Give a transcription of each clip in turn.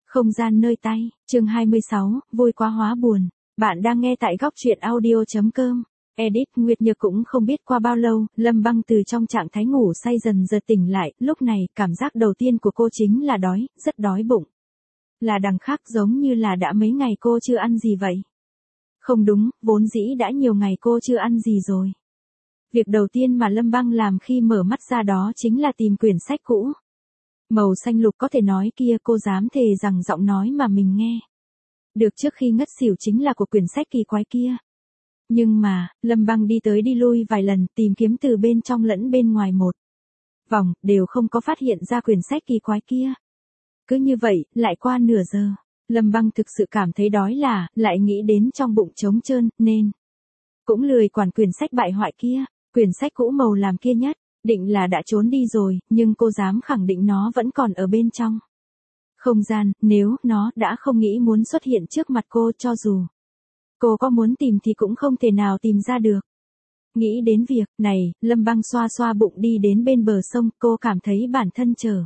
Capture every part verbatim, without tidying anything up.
Không gian nơi tay, chương hai mươi sáu, vui quá hóa buồn. Bạn đang nghe tại góc truyện audio chấm com. Edit Nguyệt Nhược cũng không biết qua bao lâu, Lâm Băng từ trong trạng thái ngủ say dần dần tỉnh lại, lúc này, cảm giác đầu tiên của cô chính là đói, rất đói bụng. Là đằng khác giống như là đã mấy ngày cô chưa ăn gì vậy. Không đúng, vốn dĩ đã nhiều ngày cô chưa ăn gì rồi. Việc đầu tiên mà Lâm Băng làm khi mở mắt ra đó chính là tìm quyển sách cũ. Màu xanh lục có thể nói kia cô dám thề rằng giọng nói mà mình nghe được trước khi ngất xỉu chính là của quyển sách kỳ quái kia. Nhưng mà, Lâm Băng đi tới đi lui vài lần tìm kiếm từ bên trong lẫn bên ngoài một vòng, đều không có phát hiện ra quyển sách kỳ quái kia. Cứ như vậy, lại qua nửa giờ, Lâm Băng thực sự cảm thấy đói là, lại nghĩ đến trong bụng trống trơn, nên cũng lười quản quyển sách bại hoại kia, quyển sách cũ màu làm kia nhất. Định là đã trốn đi rồi, nhưng cô dám khẳng định nó vẫn còn ở bên trong không gian, nếu nó đã không nghĩ muốn xuất hiện trước mặt cô cho dù cô có muốn tìm thì cũng không thể nào tìm ra được. Nghĩ đến việc này, Lâm Băng xoa xoa bụng đi đến bên bờ sông, cô cảm thấy bản thân trở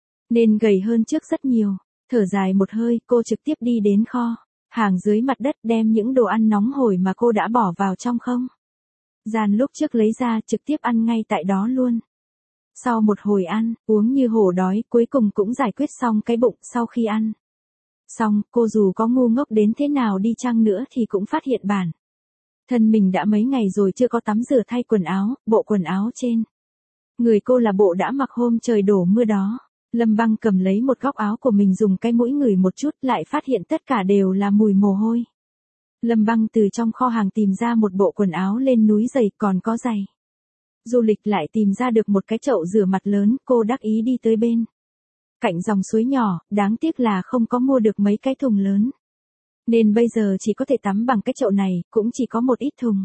nên gầy hơn trước rất nhiều. Thở dài một hơi, cô trực tiếp đi đến kho hàng dưới mặt đất đem những đồ ăn nóng hổi mà cô đã bỏ vào trong không gian lúc trước lấy ra trực tiếp ăn ngay tại đó luôn. Sau một hồi ăn, uống như hổ đói, cuối cùng cũng giải quyết xong cái bụng. Sau khi ăn xong, cô dù có ngu ngốc đến thế nào đi chăng nữa thì cũng phát hiện bản thân mình đã mấy ngày rồi chưa có tắm rửa thay quần áo, bộ quần áo trên người cô là bộ đã mặc hôm trời đổ mưa đó. Lâm Băng cầm lấy một góc áo của mình dùng cái mũi ngửi một chút lại phát hiện tất cả đều là mùi mồ hôi. Lâm Băng từ trong kho hàng tìm ra một bộ quần áo lên núi giày còn có giày du lịch, lại tìm ra được một cái chậu rửa mặt lớn, cô đắc ý đi tới bên cạnh dòng suối nhỏ, đáng tiếc là không có mua được mấy cái thùng lớn. Nên bây giờ chỉ có thể tắm bằng cái chậu này, cũng chỉ có một ít thùng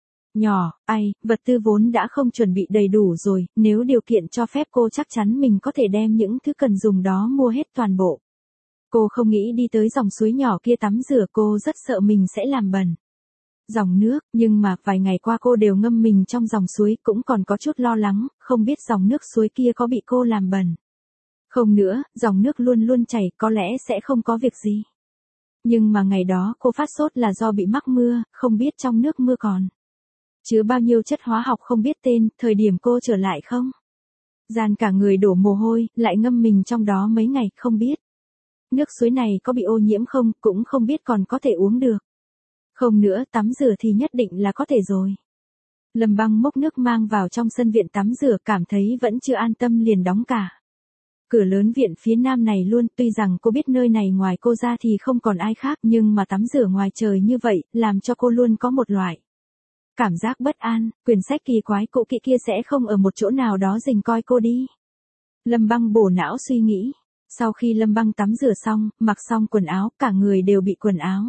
nhỏ, ai, vật tư vốn đã không chuẩn bị đầy đủ rồi, nếu điều kiện cho phép cô chắc chắn mình có thể đem những thứ cần dùng đó mua hết toàn bộ. Cô không nghĩ đi tới dòng suối nhỏ kia tắm rửa, cô rất sợ mình sẽ làm bẩn dòng nước, nhưng mà vài ngày qua cô đều ngâm mình trong dòng suối, cũng còn có chút lo lắng, không biết dòng nước suối kia có bị cô làm bẩn không nữa. Dòng nước luôn luôn chảy, có lẽ sẽ không có việc gì. Nhưng mà ngày đó cô phát sốt là do bị mắc mưa, không biết trong nước mưa còn chứa bao nhiêu chất hóa học không biết tên. Thời điểm cô trở lại không gian cả người đổ mồ hôi, lại ngâm mình trong đó mấy ngày, không biết nước suối này có bị ô nhiễm không, cũng không biết còn có thể uống được không nữa. Tắm rửa thì nhất định là có thể rồi. Lâm Băng múc nước mang vào trong sân viện tắm rửa, cảm thấy vẫn chưa an tâm liền đóng cả cửa lớn viện phía nam này luôn. Tuy rằng cô biết nơi này ngoài cô ra thì không còn ai khác, nhưng mà tắm rửa ngoài trời như vậy, làm cho cô luôn có một loại cảm giác bất an. Quyển sách kỳ quái cũ kỹ kia sẽ không ở một chỗ nào đó rình coi cô đi. Lâm Băng bổ não suy nghĩ. Sau khi Lâm Băng tắm rửa xong, mặc xong quần áo, cả người đều bị quần áo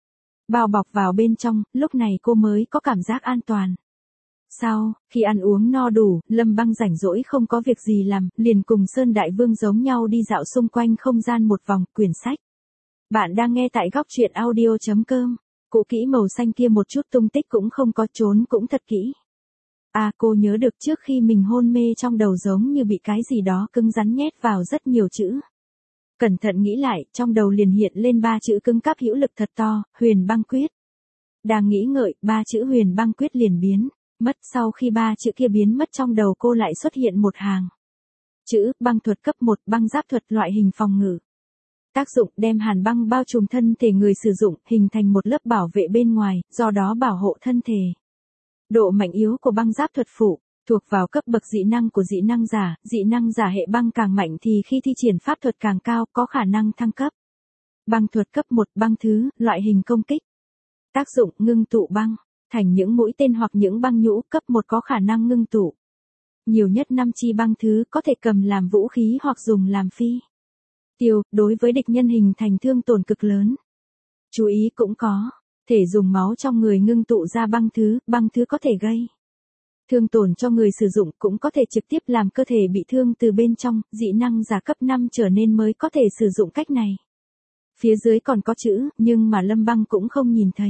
bao bọc vào bên trong, lúc này cô mới có cảm giác an toàn. Sau khi ăn uống no đủ, Lâm Băng rảnh rỗi không có việc gì làm, liền cùng Sơn Đại Vương giống nhau đi dạo xung quanh không gian một vòng. Quyển sách bạn đang nghe tại góc truyện audio chấm com. Cũ kỹ màu xanh kia một chút tung tích cũng không có, trốn cũng thật kỹ. À, cô nhớ được trước khi mình hôn mê trong đầu giống như bị cái gì đó cứng rắn nhét vào rất nhiều chữ. Cẩn thận nghĩ lại, trong đầu liền hiện lên ba chữ cứng cáp hữu lực thật to, Huyền Băng Quyết. Đang nghĩ ngợi, ba chữ Huyền Băng Quyết liền biến mất. Sau khi ba chữ kia biến mất trong đầu cô lại xuất hiện một hàng chữ, băng thuật cấp một, băng giáp thuật loại hình phòng ngự. Tác dụng, đem hàn băng bao trùm thân thể người sử dụng, hình thành một lớp bảo vệ bên ngoài, do đó bảo hộ thân thể. Độ mạnh yếu của băng giáp thuật phụ thuộc vào cấp bậc dị năng của dị năng giả, dị năng giả hệ băng càng mạnh thì khi thi triển pháp thuật càng cao, có khả năng thăng cấp. Băng thuật cấp một, băng thứ, loại hình công kích. Tác dụng, ngưng tụ băng thành những mũi tên hoặc những băng nhũ. Cấp một có khả năng ngưng tụ nhiều nhất năm chi băng thứ, có thể cầm làm vũ khí hoặc dùng làm phi tiêu, đối với địch nhân hình thành thương tổn cực lớn. Chú ý cũng có thể dùng máu trong người ngưng tụ ra băng thứ, băng thứ có thể gây thương tổn cho người sử dụng, cũng có thể trực tiếp làm cơ thể bị thương từ bên trong. Dị năng giả cấp năm trở nên mới có thể sử dụng cách này. Phía dưới còn có chữ, nhưng mà Lâm Băng cũng không nhìn thấy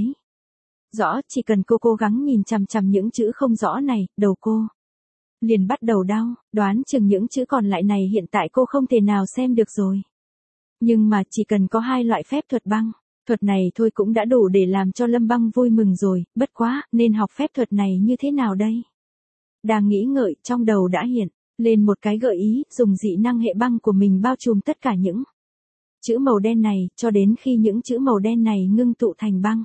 rõ, chỉ cần cô cố gắng nhìn chằm chằm những chữ không rõ này, đầu cô liền bắt đầu đau, đoán chừng những chữ còn lại này hiện tại cô không thể nào xem được rồi. Nhưng mà chỉ cần có hai loại phép thuật băng, thuật này thôi cũng đã đủ để làm cho Lâm Băng vui mừng rồi, bất quá, nên học phép thuật này như thế nào đây? Đang nghĩ ngợi, trong đầu đã hiện lên một cái gợi ý, dùng dị năng hệ băng của mình bao trùm tất cả những chữ màu đen này, cho đến khi những chữ màu đen này ngưng tụ thành băng,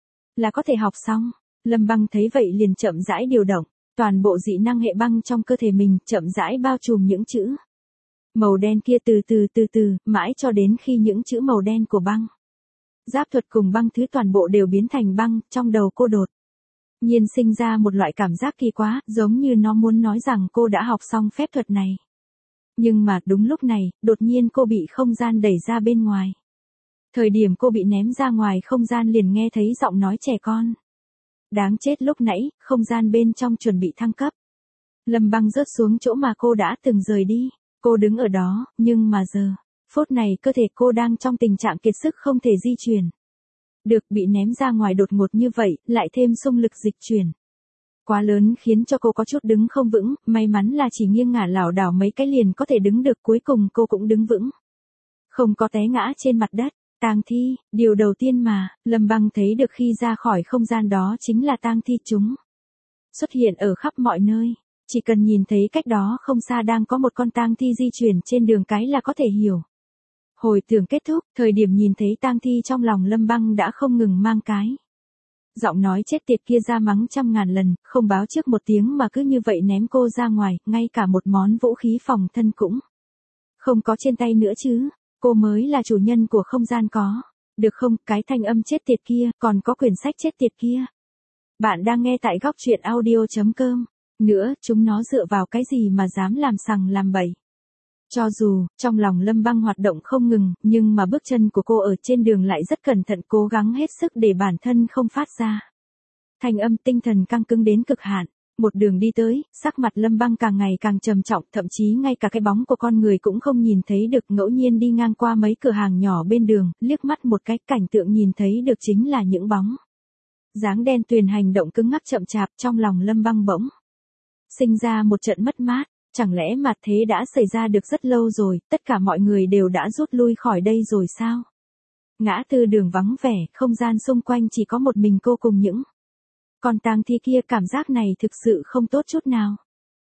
là có thể học xong. Lâm Băng thấy vậy liền chậm rãi điều động toàn bộ dị năng hệ băng trong cơ thể mình, chậm rãi bao trùm những chữ màu đen kia từ từ từ từ, mãi cho đến khi những chữ màu đen của băng giáp thuật cùng băng thứ toàn bộ đều biến thành băng. Trong đầu cô đột nhiên sinh ra một loại cảm giác kỳ quá, giống như nó muốn nói rằng cô đã học xong phép thuật này. Nhưng mà đúng lúc này, đột nhiên cô bị không gian đẩy ra bên ngoài. Thời điểm cô bị ném ra ngoài không gian liền nghe thấy giọng nói trẻ con. Đáng chết, lúc nãy, không gian bên trong chuẩn bị thăng cấp. Lâm Băng rớt xuống chỗ mà cô đã từng rời đi. Cô đứng ở đó, nhưng mà giờ phút này cơ thể cô đang trong tình trạng kiệt sức không thể di chuyển được, bị ném ra ngoài đột ngột như vậy, lại thêm xung lực dịch chuyển quá lớn khiến cho cô có chút đứng không vững, may mắn là chỉ nghiêng ngả lảo đảo mấy cái liền có thể đứng được, cuối cùng cô cũng đứng vững, không có té ngã trên mặt đất. Tang thi, điều đầu tiên mà Lâm Băng thấy được khi ra khỏi không gian đó chính là tang thi, chúng xuất hiện ở khắp mọi nơi. Chỉ cần nhìn thấy cách đó không xa đang có một con tang thi di chuyển trên đường cái là có thể hiểu. Hồi tưởng kết thúc, thời điểm nhìn thấy tang thi trong lòng Lâm Băng đã không ngừng mang cái giọng nói chết tiệt kia ra mắng trăm ngàn lần, không báo trước một tiếng mà cứ như vậy ném cô ra ngoài, ngay cả một món vũ khí phòng thân cũng không có trên tay nữa chứ. Cô mới là chủ nhân của không gian có. Được không, cái thanh âm chết tiệt kia, còn có quyển sách chết tiệt kia. Bạn đang nghe tại góc truyện audio chấm com. Nữa, chúng nó dựa vào cái gì mà dám làm sằng làm bậy. Cho dù, trong lòng Lâm Băng hoạt động không ngừng, nhưng mà bước chân của cô ở trên đường lại rất cẩn thận, cố gắng hết sức để bản thân không phát ra thanh âm, tinh thần căng cứng đến cực hạn. Một đường đi tới, sắc mặt Lâm Băng càng ngày càng trầm trọng, thậm chí ngay cả cái bóng của con người cũng không nhìn thấy được. Ngẫu nhiên đi ngang qua mấy cửa hàng nhỏ bên đường, liếc mắt một cái, cảnh tượng nhìn thấy được chính là những bóng dáng đen tuyền hành động cứng ngắc chậm chạp. Trong lòng Lâm Băng bỗng sinh ra một trận mất mát, chẳng lẽ mặt thế đã xảy ra được rất lâu rồi, tất cả mọi người đều đã rút lui khỏi đây rồi sao? Ngã tư đường vắng vẻ, không gian xung quanh chỉ có một mình cô cùng những còn tang thi kia, cảm giác này thực sự không tốt chút nào.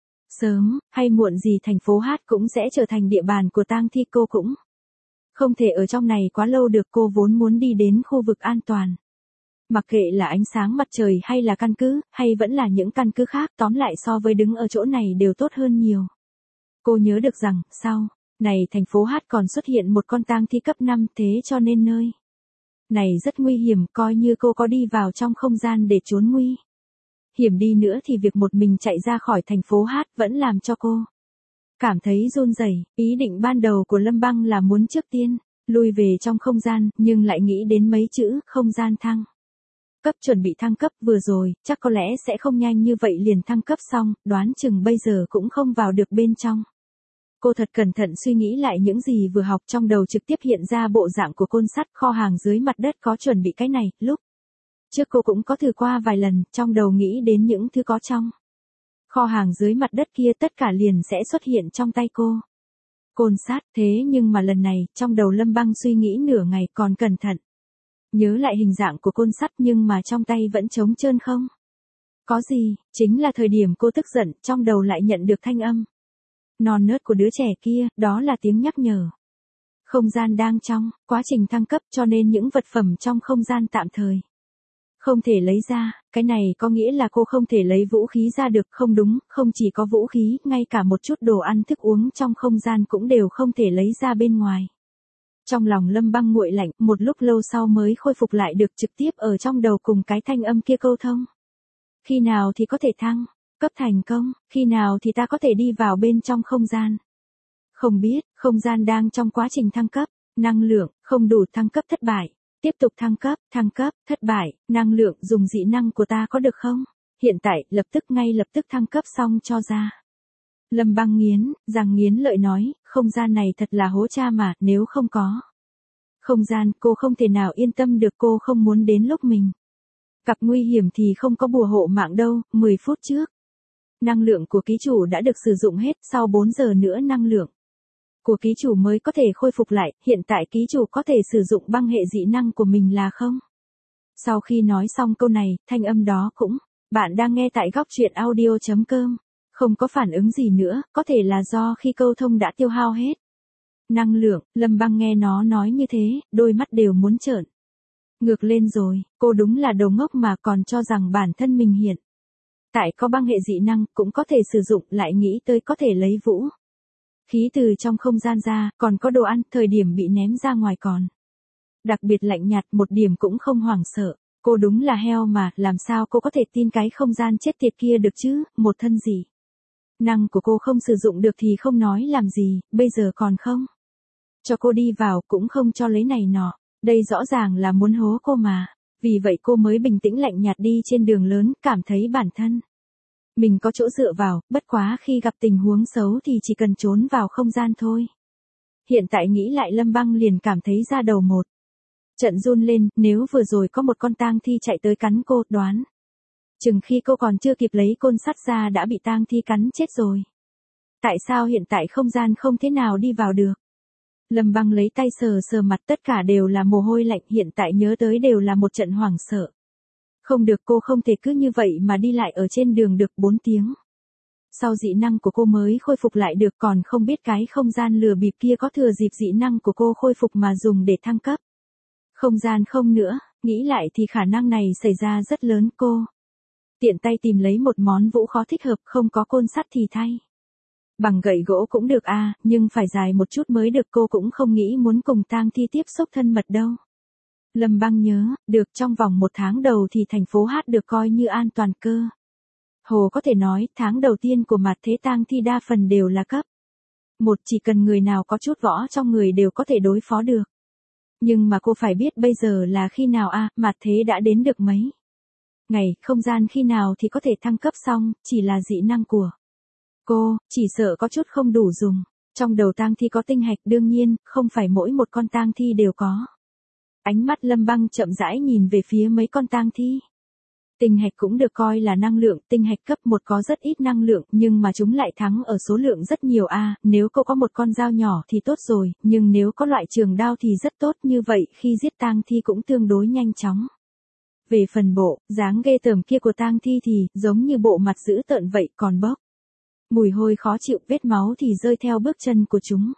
Sớm, hay muộn gì thành phố Hát cũng sẽ trở thành địa bàn của tang thi, cô cũng không thể ở trong này quá lâu được. Cô vốn muốn đi đến khu vực an toàn. Mặc kệ là ánh sáng mặt trời hay là căn cứ, hay vẫn là những căn cứ khác, tóm lại so với đứng ở chỗ này đều tốt hơn nhiều. Cô nhớ được rằng, sau này thành phố Hát còn xuất hiện một con tang thi cấp năm, thế cho nên nơi này rất nguy hiểm, coi như cô có đi vào trong không gian để trốn nguy hiểm đi nữa thì việc một mình chạy ra khỏi thành phố Hát vẫn làm cho cô cảm thấy run rẩy. Ý định ban đầu của Lâm Băng là muốn trước tiên lui về trong không gian, nhưng lại nghĩ đến mấy chữ không gian thăng cấp, chuẩn bị thăng cấp vừa rồi, chắc có lẽ sẽ không nhanh như vậy liền thăng cấp xong, đoán chừng bây giờ cũng không vào được bên trong. Cô thật cẩn thận suy nghĩ lại những gì vừa học, trong đầu trực tiếp hiện ra bộ dạng của côn sắt, kho hàng dưới mặt đất có chuẩn bị cái này. Lúc trước cô cũng có thử qua vài lần, trong đầu nghĩ đến những thứ có trong kho hàng dưới mặt đất kia, tất cả liền sẽ xuất hiện trong tay cô. Côn sắt, thế nhưng mà lần này, trong đầu Lâm Băng suy nghĩ nửa ngày còn cẩn thận nhớ lại hình dạng của côn sắt, nhưng mà trong tay vẫn trống trơn không có gì. Chính là thời điểm cô tức giận, trong đầu lại nhận được thanh âm non nớt của đứa trẻ kia, đó là tiếng nhắc nhở. Không gian đang trong quá trình thăng cấp, cho nên những vật phẩm trong không gian tạm thời không thể lấy ra. Cái này có nghĩa là cô không thể lấy vũ khí ra được. Không đúng, không chỉ có vũ khí, ngay cả một chút đồ ăn thức uống trong không gian cũng đều không thể lấy ra bên ngoài. Trong lòng Lâm Băng nguội lạnh, một lúc lâu sau mới khôi phục lại được, trực tiếp ở trong đầu cùng cái thanh âm kia câu thông. Khi nào thì có thể thăng cấp thành công, khi nào thì ta có thể đi vào bên trong không gian? Không biết, không gian đang trong quá trình thăng cấp, năng lượng không đủ, thăng cấp thất bại. Tiếp tục thăng cấp, thăng cấp, thất bại, năng lượng dùng dị năng của ta có được không? Hiện tại, lập tức ngay lập tức thăng cấp xong cho ra. Lâm Băng nghiến răng nghiến lợi nói, không gian này thật là hố cha mà, nếu không có không gian, cô không thể nào yên tâm được. Cô không muốn đến lúc mình gặp nguy hiểm thì không có bùa hộ mạng đâu. Mười phút trước, năng lượng của ký chủ đã được sử dụng hết, sau bốn giờ nữa năng lượng của ký chủ mới có thể khôi phục lại, hiện tại ký chủ có thể sử dụng băng hệ dị năng của mình là không? Sau khi nói xong câu này, thanh âm đó cũng, bạn đang nghe tại góc truyện audio.com, không có phản ứng gì nữa, có thể là do khi câu thông đã tiêu hao hết năng lượng. Lâm Băng nghe nó nói như thế, đôi mắt đều muốn trợn ngược lên rồi, cô đúng là đồ ngốc mà còn cho rằng bản thân mình hiện tại có băng hệ dị năng, cũng có thể sử dụng, lại nghĩ tới có thể lấy vũ khí từ trong không gian ra, còn có đồ ăn, thời điểm bị ném ra ngoài còn đặc biệt lạnh nhạt, một điểm cũng không hoảng sợ. Cô đúng là heo mà, làm sao cô có thể tin cái không gian chết tiệt kia được chứ, một thân dị năng của cô không sử dụng được thì không nói làm gì, bây giờ còn không cho cô đi vào, cũng không cho lấy này nọ, đây rõ ràng là muốn hố cô mà. Vì vậy cô mới bình tĩnh lạnh nhạt đi trên đường lớn, cảm thấy bản thân mình có chỗ dựa vào, bất quá khi gặp tình huống xấu thì chỉ cần trốn vào không gian thôi. Hiện tại nghĩ lại Lâm Băng liền cảm thấy da đầu một trận run lên, nếu vừa rồi có một con tang thi chạy tới cắn cô, đoán chừng khi cô còn chưa kịp lấy côn sắt ra đã bị tang thi cắn chết rồi. Tại sao hiện tại không gian không thế nào đi vào được? Lâm Băng lấy tay sờ sờ mặt, tất cả đều là mồ hôi lạnh, hiện tại nhớ tới đều là một trận hoảng sợ. Không được, cô không thể cứ như vậy mà đi lại ở trên đường được bốn tiếng. Sau dị năng của cô mới khôi phục lại được, còn không biết cái không gian lừa bịp kia có thừa dịp dị năng của cô khôi phục mà dùng để thăng cấp không gian không nữa, nghĩ lại thì khả năng này xảy ra rất lớn. Cô tiện tay tìm lấy một món vũ khó thích hợp, không có côn sắt thì thay bằng gậy gỗ cũng được à, nhưng phải dài một chút mới được, cô cũng không nghĩ muốn cùng tang thi tiếp xúc thân mật đâu. Lâm Băng nhớ, được trong vòng một tháng đầu thì thành phố Hát được coi như an toàn cơ. Hồ có thể nói, tháng đầu tiên của mặt thế tang thi đa phần đều là cấp một, chỉ cần người nào có chút võ trong người đều có thể đối phó được. Nhưng mà cô phải biết bây giờ là khi nào à, mặt thế đã đến được mấy ngày, không gian khi nào thì có thể thăng cấp xong, chỉ là dị năng của cô, chỉ sợ có chút không đủ dùng. Trong đầu tang thi có tinh hạch, đương nhiên, không phải mỗi một con tang thi đều có. Ánh mắt Lâm Băng chậm rãi nhìn về phía mấy con tang thi. Tinh hạch cũng được coi là năng lượng, tinh hạch cấp một có rất ít năng lượng, nhưng mà chúng lại thắng ở số lượng rất nhiều a, à, nếu cô có một con dao nhỏ thì tốt rồi, nhưng nếu có loại trường đao thì rất tốt, như vậy khi giết tang thi cũng tương đối nhanh chóng. Về phần bộ dáng ghê tởm kia của tang thi thì giống như bộ mặt dữ tợn vậy, còn bốc mùi hôi khó chịu, vết máu thì rơi theo bước chân của chúng.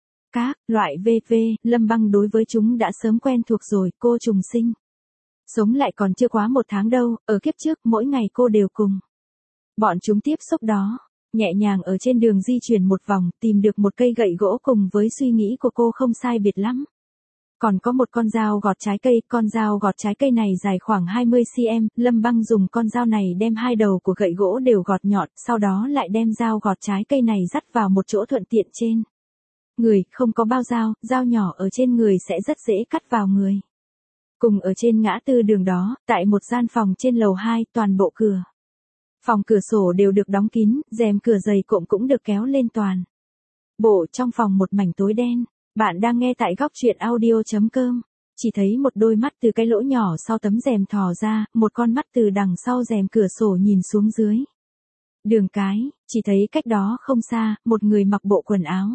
Các loại vê vê, Lâm Băng đối với chúng đã sớm quen thuộc rồi, cô trùng sinh sống lại còn chưa quá một tháng đâu, ở kiếp trước mỗi ngày cô đều cùng bọn chúng tiếp xúc đó. Nhẹ nhàng ở trên đường di chuyển một vòng, tìm được một cây gậy gỗ cùng với suy nghĩ của cô không sai biệt lắm. Còn có một con dao gọt trái cây, con dao gọt trái cây này dài khoảng hai mươi xăng-ti-mét, Lâm Băng dùng con dao này đem hai đầu của gậy gỗ đều gọt nhọn, sau đó lại đem dao gọt trái cây này dắt vào một chỗ thuận tiện trên người, không có bao dao, dao nhỏ ở trên người sẽ rất dễ cắt vào người. Cùng ở trên ngã tư đường đó, tại một gian phòng trên lầu hai, toàn bộ cửa phòng cửa sổ đều được đóng kín, rèm cửa dày cộm cũng được kéo lên toàn bộ trong phòng một mảnh tối đen. Bạn đang nghe tại góc truyện audio.com, chỉ thấy một đôi mắt từ cái lỗ nhỏ sau tấm rèm thò ra, một con mắt từ đằng sau rèm cửa sổ nhìn xuống dưới đường cái, chỉ thấy cách đó không xa, một người mặc bộ quần áo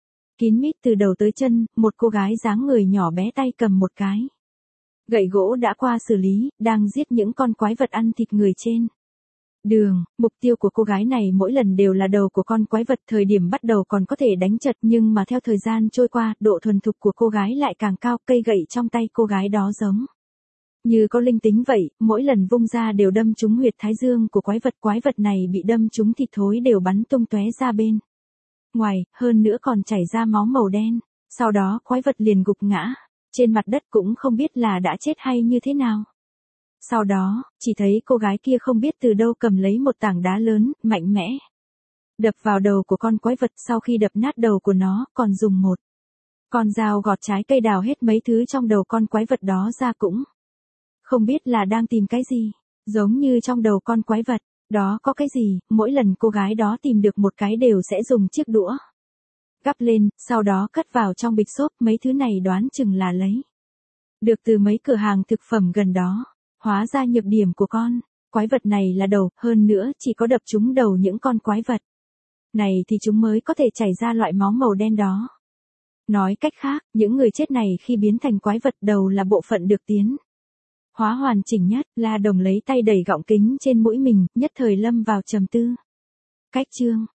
kín mít từ đầu tới chân, một cô gái dáng người nhỏ bé tay cầm một cái gậy gỗ đã qua xử lý, đang giết những con quái vật ăn thịt người trên đường. Mục tiêu của cô gái này mỗi lần đều là đầu của con quái vật, thời điểm bắt đầu còn có thể đánh chật, nhưng mà theo thời gian trôi qua, độ thuần thục của cô gái lại càng cao, cây gậy trong tay cô gái đó giống như có linh tính vậy, mỗi lần vung ra đều đâm trúng huyệt thái dương của quái vật, quái vật này bị đâm trúng thịt thối đều bắn tung tóe ra bên ngoài, hơn nữa còn chảy ra máu màu đen, sau đó quái vật liền gục ngã trên mặt đất, cũng không biết là đã chết hay như thế nào. Sau đó, chỉ thấy cô gái kia không biết từ đâu cầm lấy một tảng đá lớn, mạnh mẽ đập vào đầu của con quái vật, sau khi đập nát đầu của nó, còn dùng một con dao gọt trái cây đào hết mấy thứ trong đầu con quái vật đó ra, cũng không biết là đang tìm cái gì, giống như trong đầu con quái vật đó có cái gì, mỗi lần cô gái đó tìm được một cái đều sẽ dùng chiếc đũa gắp lên, sau đó cất vào trong bịch xốp, mấy thứ này đoán chừng là lấy được từ mấy cửa hàng thực phẩm gần đó. Hóa ra nhược điểm của con quái vật này là đầu, hơn nữa chỉ có đập trúng đầu những con quái vật này thì chúng mới có thể chảy ra loại máu màu đen đó. Nói cách khác, những người chết này khi biến thành quái vật đầu là bộ phận được tiến hóa hoàn chỉnh nhất. La Đồng lấy tay đẩy gọng kính trên mũi mình, nhất thời lâm vào trầm tư. Cách chương